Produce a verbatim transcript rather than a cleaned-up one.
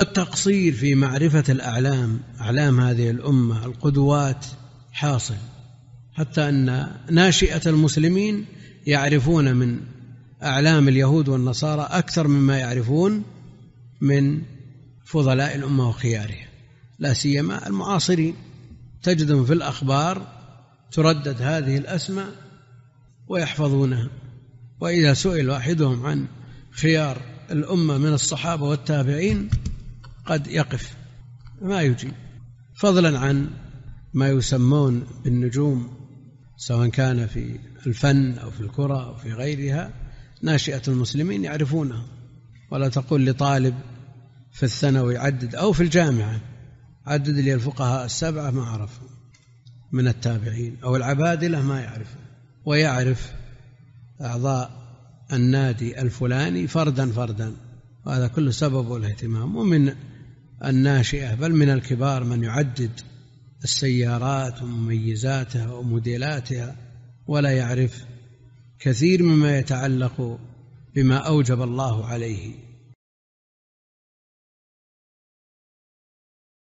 التقصير في معرفة الأعلام، أعلام هذه الأمة، القدوات، حاصل، حتى أن ناشئة المسلمين يعرفون من أعلام اليهود والنصارى أكثر مما يعرفون من فضلاء الأمة وخيارها، لا سيما المعاصرين، تجدهم في الأخبار تردد هذه الأسماء ويحفظونها، وإذا سئل واحدهم عن خيار الأمة من الصحابة والتابعين قد يقف ما يجيب، فضلا عن ما يسمون بالنجوم سواء كان في الفن أو في الكرة أو في غيرها، ناشئة المسلمين يعرفونها. ولا تقول لطالب في الثانوي عدد أو في الجامعة عدد لي الفقهاء السبعة ما عرفهم من التابعين، أو العبادلة ما يعرفه، ويعرف أعضاء النادي الفلاني فردا فردا، وهذا كله سبب الاهتمام. ومن الناشئة بل من الكبار من يعدد السيارات ومميزاتها وموديلاتها ولا يعرف كثير مما يتعلق بما أوجب الله عليه